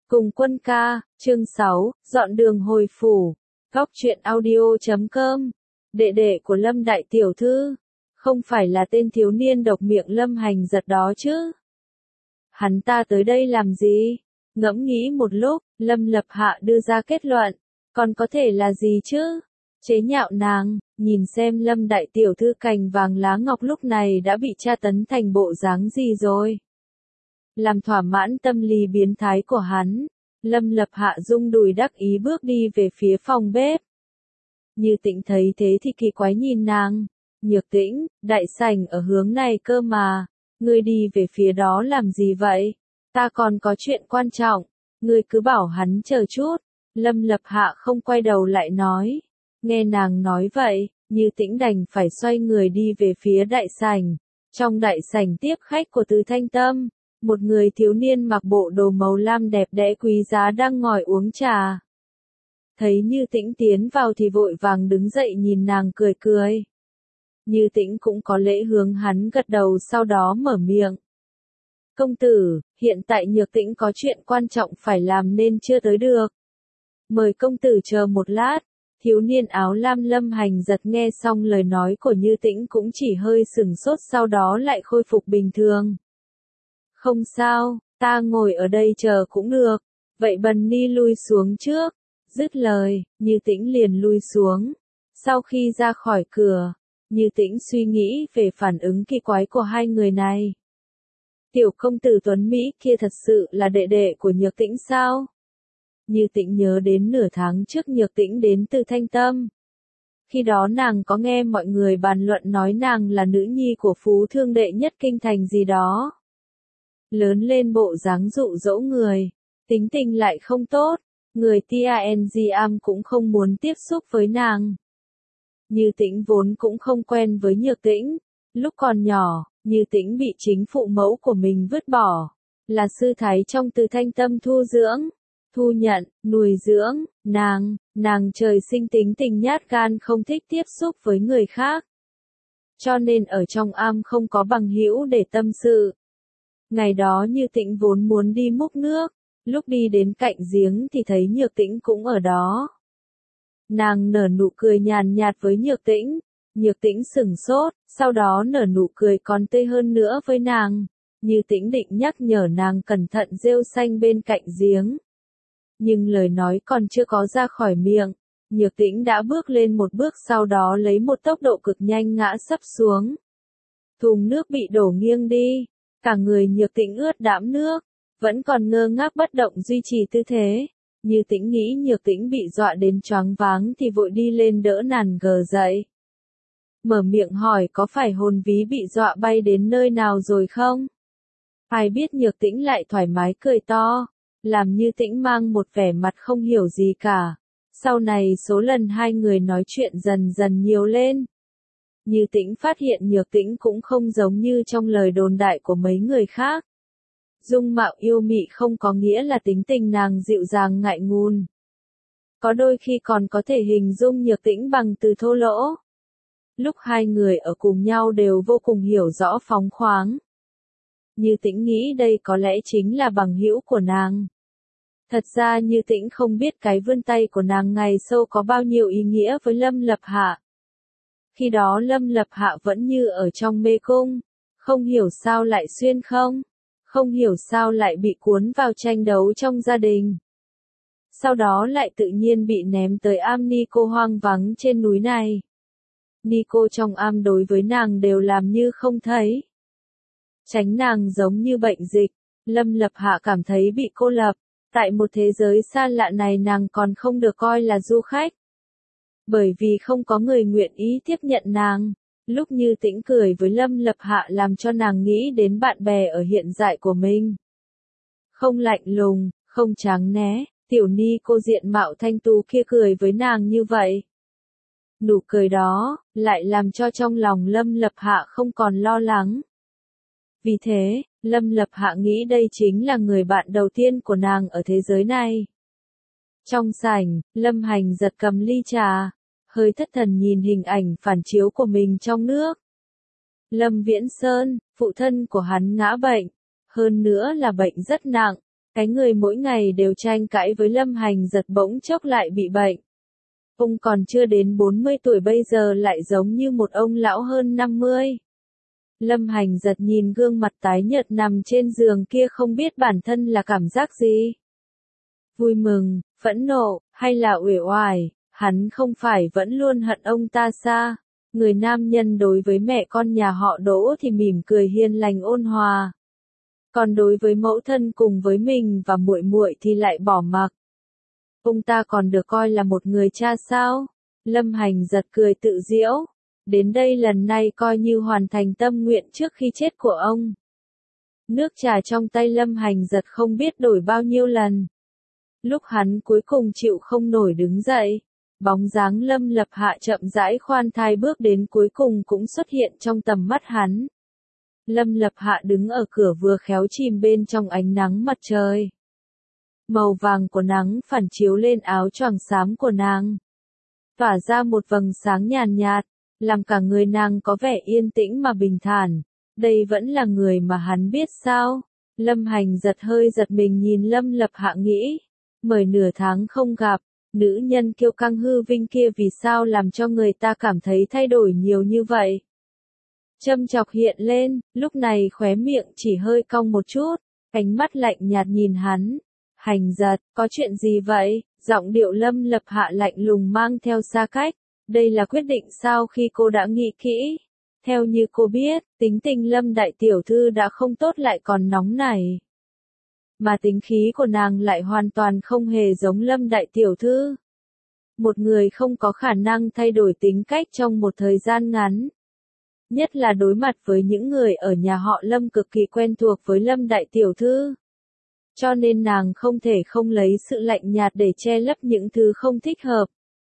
Cùng Quân ca, chương 6, dọn đường hồi phủ. Góc truyện audio.com. Đệ đệ của Lâm đại tiểu thư, không phải là tên thiếu niên độc miệng Lâm Hành Giật đó chứ? Hắn ta tới đây làm gì? Ngẫm nghĩ một lúc, Lâm Lập Hạ đưa ra kết luận, còn có thể là gì chứ? Chế nhạo nàng, nhìn xem Lâm đại tiểu thư cành vàng lá ngọc lúc này đã bị tra tấn thành bộ dáng gì rồi. Làm thỏa mãn tâm lý biến thái của hắn, Lâm Lập Hạ rung đùi đắc ý bước đi về phía phòng bếp. Như Tĩnh thấy thế thì kỳ quái nhìn nàng, Nhược Tĩnh, đại sảnh ở hướng này cơ mà, ngươi đi về phía đó làm gì vậy? Ta còn có chuyện quan trọng, ngươi cứ bảo hắn chờ chút. Lâm Lập Hạ không quay đầu lại nói, nghe nàng nói vậy, Như Tĩnh đành phải xoay người đi về phía đại sảnh. Trong đại sảnh tiếp khách của Từ Thanh Tâm, một người thiếu niên mặc bộ đồ màu lam đẹp đẽ quý giá đang ngồi uống trà. Thấy Như Tĩnh tiến vào thì vội vàng đứng dậy nhìn nàng cười cười. Như Tĩnh cũng có lễ hướng hắn gật đầu sau đó mở miệng. Công tử, hiện tại Nhược Tĩnh có chuyện quan trọng phải làm nên chưa tới được. Mời công tử chờ một lát. Thiếu niên áo lam Lâm Hành Giật nghe xong lời nói của Như Tĩnh cũng chỉ hơi sửng sốt sau đó lại khôi phục bình thường. Không sao, ta ngồi ở đây chờ cũng được, vậy Bần Ni lui xuống trước. Dứt lời, Như Tĩnh liền lui xuống. Sau khi ra khỏi cửa, Như Tĩnh suy nghĩ về phản ứng kỳ quái của hai người này. Tiểu công tử Tuấn Mỹ kia thật sự là đệ đệ của Nhược Tĩnh sao? Như Tĩnh nhớ đến nửa tháng trước Nhược Tĩnh đến từ Thanh Tâm. Khi đó nàng có nghe mọi người bàn luận nói nàng là nữ nhi của phú thương đệ nhất kinh thành gì đó. Lớn lên bộ dáng dụ dỗ người, tính tình lại không tốt, người Tiangiam cũng không muốn tiếp xúc với nàng. Như Tĩnh vốn cũng không quen với Nhược Tĩnh, lúc còn nhỏ, Như Tĩnh bị chính phụ mẫu của mình vứt bỏ, là sư thái trong Từ Thanh Tâm thu dưỡng, thu nhận, nuôi dưỡng, nàng trời sinh tính tình nhát gan không thích tiếp xúc với người khác. Cho nên ở trong am không có bằng hữu để tâm sự. Ngày đó Như Tĩnh vốn muốn đi múc nước, lúc đi đến cạnh giếng thì thấy Nhược Tĩnh cũng ở đó. Nàng nở nụ cười nhàn nhạt với Nhược Tĩnh, Nhược Tĩnh sửng sốt, sau đó nở nụ cười còn tươi hơn nữa với nàng. Như Tĩnh định nhắc nhở nàng cẩn thận rêu xanh bên cạnh giếng. Nhưng lời nói còn chưa có ra khỏi miệng, Nhược Tĩnh đã bước lên một bước sau đó lấy một tốc độ cực nhanh ngã sấp xuống. Thùng nước bị đổ nghiêng đi. Cả người Nhược Tĩnh ướt đẫm nước, vẫn còn ngơ ngác bất động duy trì tư thế. Như Tĩnh nghĩ Nhược Tĩnh bị dọa đến choáng váng thì vội đi lên đỡ nàng gờ dậy. Mở miệng hỏi có phải hồn ví bị dọa bay đến nơi nào rồi không? Ai biết Nhược Tĩnh lại thoải mái cười to, làm Như Tĩnh mang một vẻ mặt không hiểu gì cả. Sau này số lần hai người nói chuyện dần dần nhiều lên. Như Tĩnh phát hiện Nhược Tĩnh cũng không giống như trong lời đồn đại của mấy người khác. Dung mạo yêu mị không có nghĩa là tính tình nàng dịu dàng ngại ngùng. Có đôi khi còn có thể hình dung Nhược Tĩnh bằng từ thô lỗ. Lúc hai người ở cùng nhau đều vô cùng hiểu rõ phóng khoáng. Như Tĩnh nghĩ đây có lẽ chính là bằng hữu của nàng. Thật ra Như Tĩnh không biết cái vươn tay của nàng ngày sâu có bao nhiêu ý nghĩa với Lâm Lập Hạ. Khi đó Lâm Lập Hạ vẫn như ở trong mê cung, không hiểu sao lại xuyên không hiểu sao lại bị cuốn vào tranh đấu trong gia đình. Sau đó lại tự nhiên bị ném tới am Nico hoang vắng trên núi này. Nico trong am đối với nàng đều làm như không thấy. Tránh nàng giống như bệnh dịch, Lâm Lập Hạ cảm thấy bị cô lập, tại một thế giới xa lạ này nàng còn không được coi là du khách. Bởi vì không có người nguyện ý tiếp nhận nàng, lúc Như Tĩnh cười với Lâm Lập Hạ làm cho nàng nghĩ đến bạn bè ở hiện tại của mình. Không lạnh lùng, không tráng né, tiểu ni cô diện mạo thanh tú kia cười với nàng như vậy. Nụ cười đó, lại làm cho trong lòng Lâm Lập Hạ không còn lo lắng. Vì thế, Lâm Lập Hạ nghĩ đây chính là người bạn đầu tiên của nàng ở thế giới này. Trong sảnh, Lâm Hành Giật cầm ly trà, hơi thất thần nhìn hình ảnh phản chiếu của mình trong nước. Lâm Viễn Sơn, phụ thân của hắn ngã bệnh, hơn nữa là bệnh rất nặng, Cái người mỗi ngày đều tranh cãi với Lâm Hành Giật bỗng chốc lại bị bệnh. Ông còn chưa đến 40 tuổi bây giờ lại giống như một ông lão hơn 50. Lâm Hành Giật nhìn gương mặt tái nhợt nằm trên giường kia không biết bản thân là cảm giác gì. Vui mừng, phẫn nộ, hay là uể oải, hắn không phải vẫn luôn hận ông ta sao? Người nam nhân đối với mẹ con nhà họ Đỗ thì mỉm cười hiền lành ôn hòa. Còn đối với mẫu thân cùng với mình và muội muội thì lại bỏ mặc. Ông ta còn được coi là một người cha sao? Lâm Hành Giật cười tự giễu. Đến đây lần này coi như hoàn thành tâm nguyện trước khi chết của ông. Nước trà trong tay Lâm Hành Giật không biết đổi bao nhiêu lần. Lúc hắn cuối cùng chịu không nổi đứng dậy, bóng dáng Lâm Lập Hạ chậm rãi khoan thai bước đến cuối cùng cũng xuất hiện trong tầm mắt hắn. Lâm Lập Hạ đứng ở cửa vừa khéo chìm bên trong ánh nắng mặt trời. Màu vàng của nắng phản chiếu lên áo choàng xám của nàng, tỏa ra một vầng sáng nhàn nhạt, làm cả người nàng có vẻ yên tĩnh mà bình thản. Đây vẫn là người mà hắn biết sao? Lâm Hành Giật hơi giật mình nhìn Lâm Lập Hạ nghĩ. Mới nửa tháng không gặp, nữ nhân kiêu căng hư vinh kia vì sao làm cho người ta cảm thấy thay đổi nhiều như vậy? Châm chọc hiện lên, lúc này khóe miệng chỉ hơi cong một chút, ánh mắt lạnh nhạt nhìn hắn. Hành Giật, có chuyện gì vậy? Giọng điệu Lâm Lập Hạ lạnh lùng mang theo xa cách. Đây là quyết định sau khi cô đã nghĩ kỹ. Theo như cô biết, tính tình Lâm đại tiểu thư đã không tốt lại còn nóng nảy. Mà tính khí của nàng lại hoàn toàn không hề giống Lâm đại tiểu thư. Một người không có khả năng thay đổi tính cách trong một thời gian ngắn. Nhất là đối mặt với những người ở nhà họ Lâm cực kỳ quen thuộc với Lâm đại tiểu thư. Cho nên nàng không thể không lấy sự lạnh nhạt để che lấp những thứ không thích hợp.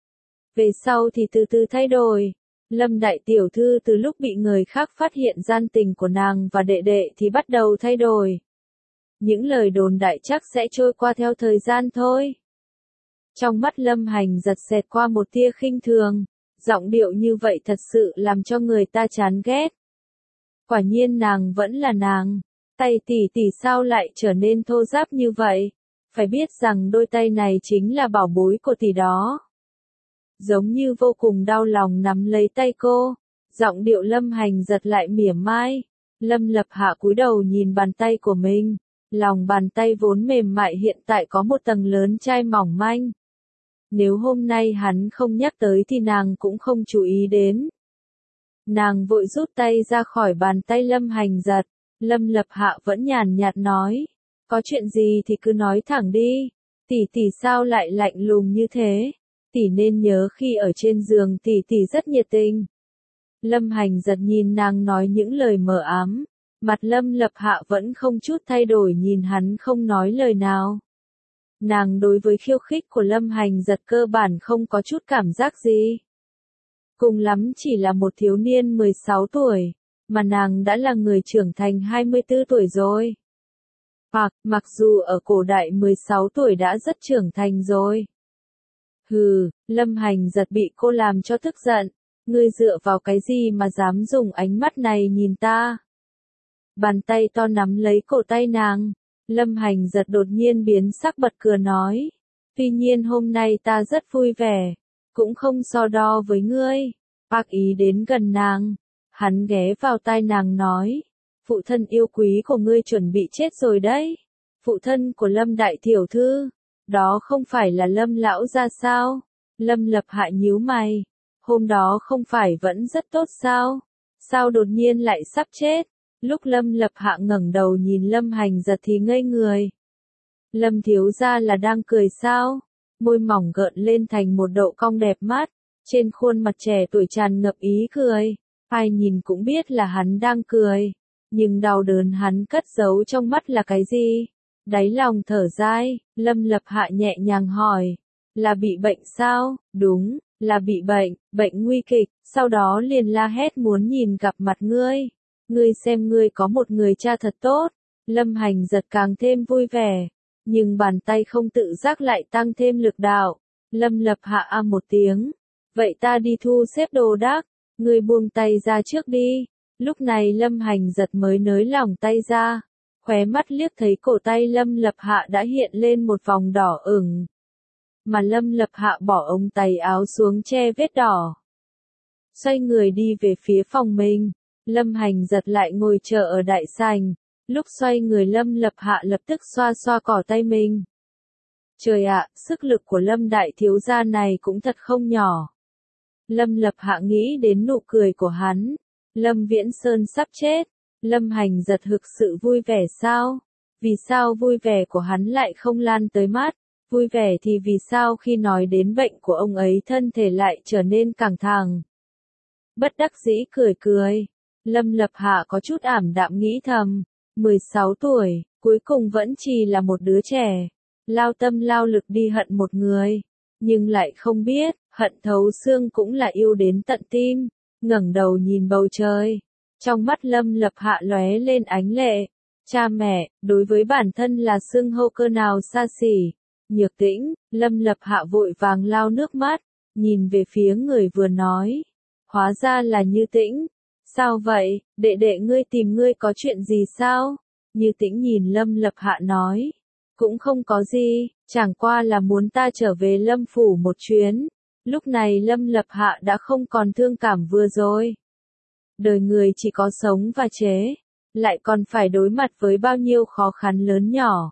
Về sau thì từ từ thay đổi. Lâm đại tiểu thư từ lúc bị người khác phát hiện gian tình của nàng và đệ đệ thì bắt đầu thay đổi. Những lời đồn đại chắc sẽ trôi qua theo thời gian thôi. Trong mắt Lâm Hành Giật xẹt qua một tia khinh thường. Giọng điệu như vậy thật sự làm cho người ta chán ghét. Quả nhiên nàng vẫn là nàng. Tay tỷ sao lại trở nên thô ráp như vậy? Phải biết rằng đôi tay này chính là bảo bối của tỷ đó. Giống như vô cùng đau lòng nắm lấy tay cô. Giọng điệu Lâm Hành Giật lại mỉa mai. Lâm Lập Hạ cúi đầu nhìn bàn tay của mình. Lòng bàn tay vốn mềm mại hiện tại có một tầng lớn chai mỏng manh. Nếu hôm nay hắn không nhắc tới thì nàng cũng không chú ý đến. Nàng vội rút tay ra khỏi bàn tay Lâm Hành Giật. Lâm Lập Hạ vẫn nhàn nhạt nói. Có chuyện gì thì cứ nói thẳng đi. Tỷ sao lại lạnh lùng như thế? Tỷ nên nhớ khi ở trên giường tỷ rất nhiệt tình. Lâm Hành Giật nhìn nàng nói những lời mờ ám. Mặt Lâm Lập Hạ vẫn không chút thay đổi nhìn hắn không nói lời nào. Nàng đối với khiêu khích của Lâm Hành Giật cơ bản không có chút cảm giác gì. Cùng lắm chỉ là một thiếu niên 16 tuổi, mà nàng đã là người trưởng thành 24 tuổi rồi. Hoặc, mặc dù ở cổ đại 16 tuổi đã rất trưởng thành rồi. Hừ, Lâm Hành Giật bị cô làm cho tức giận. Ngươi dựa vào cái gì mà dám dùng ánh mắt này nhìn ta? Bàn tay to nắm lấy cổ tay nàng. Lâm Hành Giật đột nhiên biến sắc bật cười nói. Tuy nhiên hôm nay ta rất vui vẻ. Cũng không so đo với ngươi. Bác ý đến gần nàng. Hắn ghé vào tai nàng nói. Phụ thân yêu quý của ngươi chuẩn bị chết rồi đấy. Phụ thân của Lâm đại tiểu thư. Đó không phải là Lâm lão ra sao? Lâm Lập Hạ nhíu mày. Hôm đó không phải vẫn rất tốt sao? Sao đột nhiên lại sắp chết? Lúc Lâm Lập Hạ ngẩng đầu nhìn Lâm Hành Giật thì ngây người. Lâm thiếu gia là đang cười sao? Môi mỏng gợn lên thành một độ cong đẹp mắt. Trên khuôn mặt trẻ tuổi tràn ngập ý cười. Ai nhìn cũng biết là hắn đang cười. Nhưng đau đớn hắn cất giấu trong mắt là cái gì? Đáy lòng thở dài, Lâm Lập Hạ nhẹ nhàng hỏi. Là bị bệnh sao? Đúng, là bị bệnh, bệnh nguy kịch. Sau đó liền la hét muốn nhìn gặp mặt ngươi. Ngươi xem ngươi có một người cha thật tốt. Lâm Hành Giật càng thêm vui vẻ. Nhưng bàn tay không tự giác lại tăng thêm lực đạo. Lâm Lập Hạ một tiếng. Vậy ta đi thu xếp đồ đạc. Ngươi buông tay ra trước đi. Lúc này Lâm Hành Giật mới nới lỏng tay ra. khóe mắt liếc thấy cổ tay Lâm Lập Hạ đã hiện lên một vòng đỏ ửng. Mà Lâm Lập Hạ bỏ ống tay áo xuống che vết đỏ. Xoay người đi về phía phòng mình, Lâm Hành giật lại ngồi chờ ở đại sảnh. Lúc xoay người Lâm Lập Hạ lập tức xoa xoa cỏ tay mình. Trời ạ, sức lực của Lâm đại thiếu gia này cũng thật không nhỏ. Lâm Lập Hạ nghĩ đến nụ cười của hắn. Lâm Viễn Sơn sắp chết. Lâm Hành giật thực sự vui vẻ sao? Vì sao vui vẻ của hắn lại không lan tới mắt? Vui vẻ thì vì sao khi nói đến bệnh của ông ấy thân thể lại trở nên căng thẳng? Bất đắc dĩ cười cười. Lâm Lập Hạ có chút ảm đạm nghĩ thầm. 16 tuổi, cuối cùng vẫn chỉ là một đứa trẻ. Lao tâm lao lực đi hận một người. Nhưng lại không biết, hận thấu xương cũng là yêu đến tận tim. Ngẩng đầu nhìn bầu trời. Trong mắt Lâm Lập Hạ lóe lên ánh lệ. Cha mẹ, đối với bản thân là xưng hô cơ nào xa xỉ. Nhược Tĩnh, Lâm Lập Hạ vội vàng lau nước mắt. Nhìn về phía người vừa nói. Hóa ra là Như Tĩnh. Sao vậy, đệ đệ ngươi tìm ngươi có chuyện gì sao? Như Tĩnh nhìn Lâm Lập Hạ nói. Cũng không có gì, chẳng qua là muốn ta trở về Lâm phủ một chuyến. Lúc này Lâm Lập Hạ đã không còn thương cảm vừa rồi. Đời người chỉ có sống và chết, lại còn phải đối mặt với bao nhiêu khó khăn lớn nhỏ.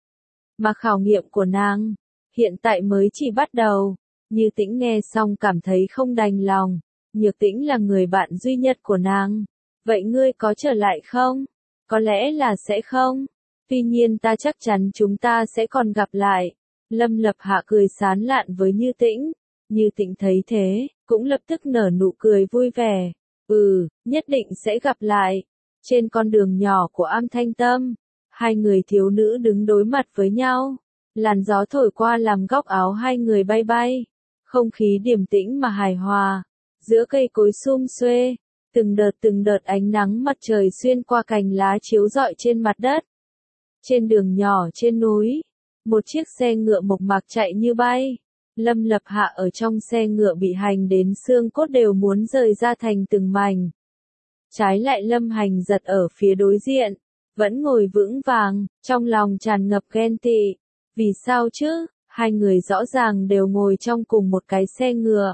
Mà khảo nghiệm của nàng, hiện tại mới chỉ bắt đầu. Như Tĩnh nghe xong cảm thấy không đành lòng. Nhược Tĩnh là người bạn duy nhất của nàng. Vậy ngươi có trở lại không? Có lẽ là sẽ không. Tuy nhiên ta chắc chắn chúng ta sẽ còn gặp lại. Lâm Lập Hạ cười sán lạn với Như Tĩnh. Như Tĩnh thấy thế, cũng lập tức nở nụ cười vui vẻ. Nhất định sẽ gặp lại. Trên con đường nhỏ của Am Thanh Tâm, hai người thiếu nữ đứng đối mặt với nhau. Làn gió thổi qua làm góc áo hai người bay bay. Không khí điềm tĩnh mà hài hòa. Giữa cây cối sum xuê, từng đợt ánh nắng mặt trời xuyên qua cành lá chiếu rọi trên mặt đất. Trên đường nhỏ trên núi, một chiếc xe ngựa mộc mạc chạy như bay. Lâm Lập Hạ ở trong xe ngựa bị hành đến xương cốt đều muốn rời ra thành từng mảnh. Trái lại Lâm Hành giật ở phía đối diện, vẫn ngồi vững vàng, trong lòng tràn ngập ghen tị. Vì sao chứ, hai người rõ ràng đều ngồi trong cùng một cái xe ngựa.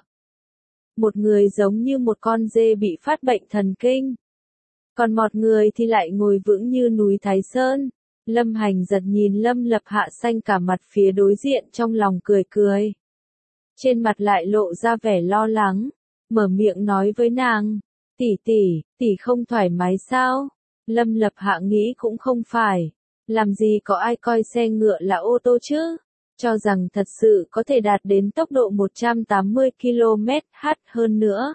Một người giống như một con dê bị phát bệnh thần kinh. Còn một người thì lại ngồi vững như núi Thái Sơn. Lâm Hành giật nhìn Lâm Lập Hạ xanh cả mặt phía đối diện trong lòng cười cười. Trên mặt lại lộ ra vẻ lo lắng. Mở miệng nói với nàng. Tỷ không thoải mái sao? Lâm Lập Hạ nghĩ cũng không phải. Làm gì có ai coi xe ngựa là ô tô chứ? Cho rằng thật sự có thể đạt đến tốc độ 180 km/h hơn nữa.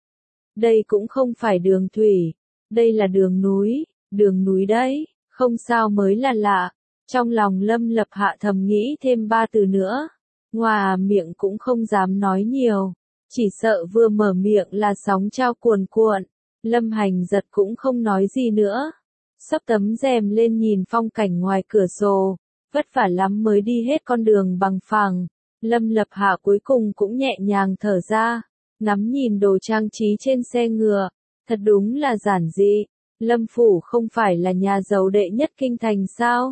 Đây cũng không phải đường thủy, đây là đường núi đấy, không sao mới là lạ. Trong lòng Lâm Lập Hạ thầm nghĩ thêm 3 từ nữa. Ngoài miệng cũng không dám nói nhiều, chỉ sợ vừa mở miệng là sóng trao cuồn cuộn. Lâm Hành giật cũng không nói gì nữa. Xấp tấm rèm lên nhìn phong cảnh ngoài cửa sổ. Vất vả lắm mới đi hết con đường bằng phẳng. Lâm Lập Hạ cuối cùng cũng nhẹ nhàng thở ra. Ngắm nhìn đồ trang trí trên xe ngựa. Thật đúng là giản dị. Lâm phủ không phải là nhà giàu đệ nhất kinh thành sao?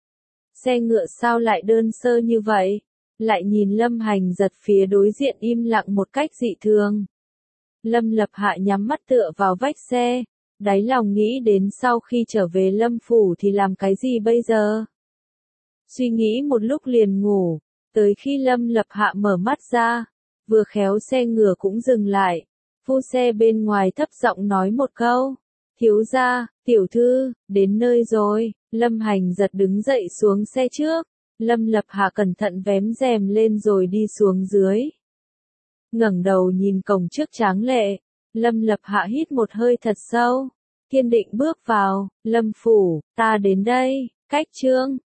Xe ngựa sao lại đơn sơ như vậy? Lại nhìn Lâm Hành giật phía đối diện im lặng một cách dị thường. Lâm Lập Hạ nhắm mắt tựa vào vách xe. Đáy lòng nghĩ đến sau khi trở về Lâm phủ thì làm cái gì bây giờ? Suy nghĩ một lúc liền ngủ. Tới khi Lâm Lập Hạ mở mắt ra, vừa khéo xe ngựa cũng dừng lại. Phu xe bên ngoài thấp giọng nói một câu. Thiếu gia, tiểu thư, đến nơi rồi. Lâm Hành giật đứng dậy xuống xe trước. Lâm Lập Hạ cẩn thận vén rèm lên rồi đi xuống dưới. Ngẩng đầu nhìn cổng trước tráng lệ. Lâm Lập Hạ hít một hơi thật sâu. Kiên định bước vào. Lâm phủ, ta đến đây. Cách chương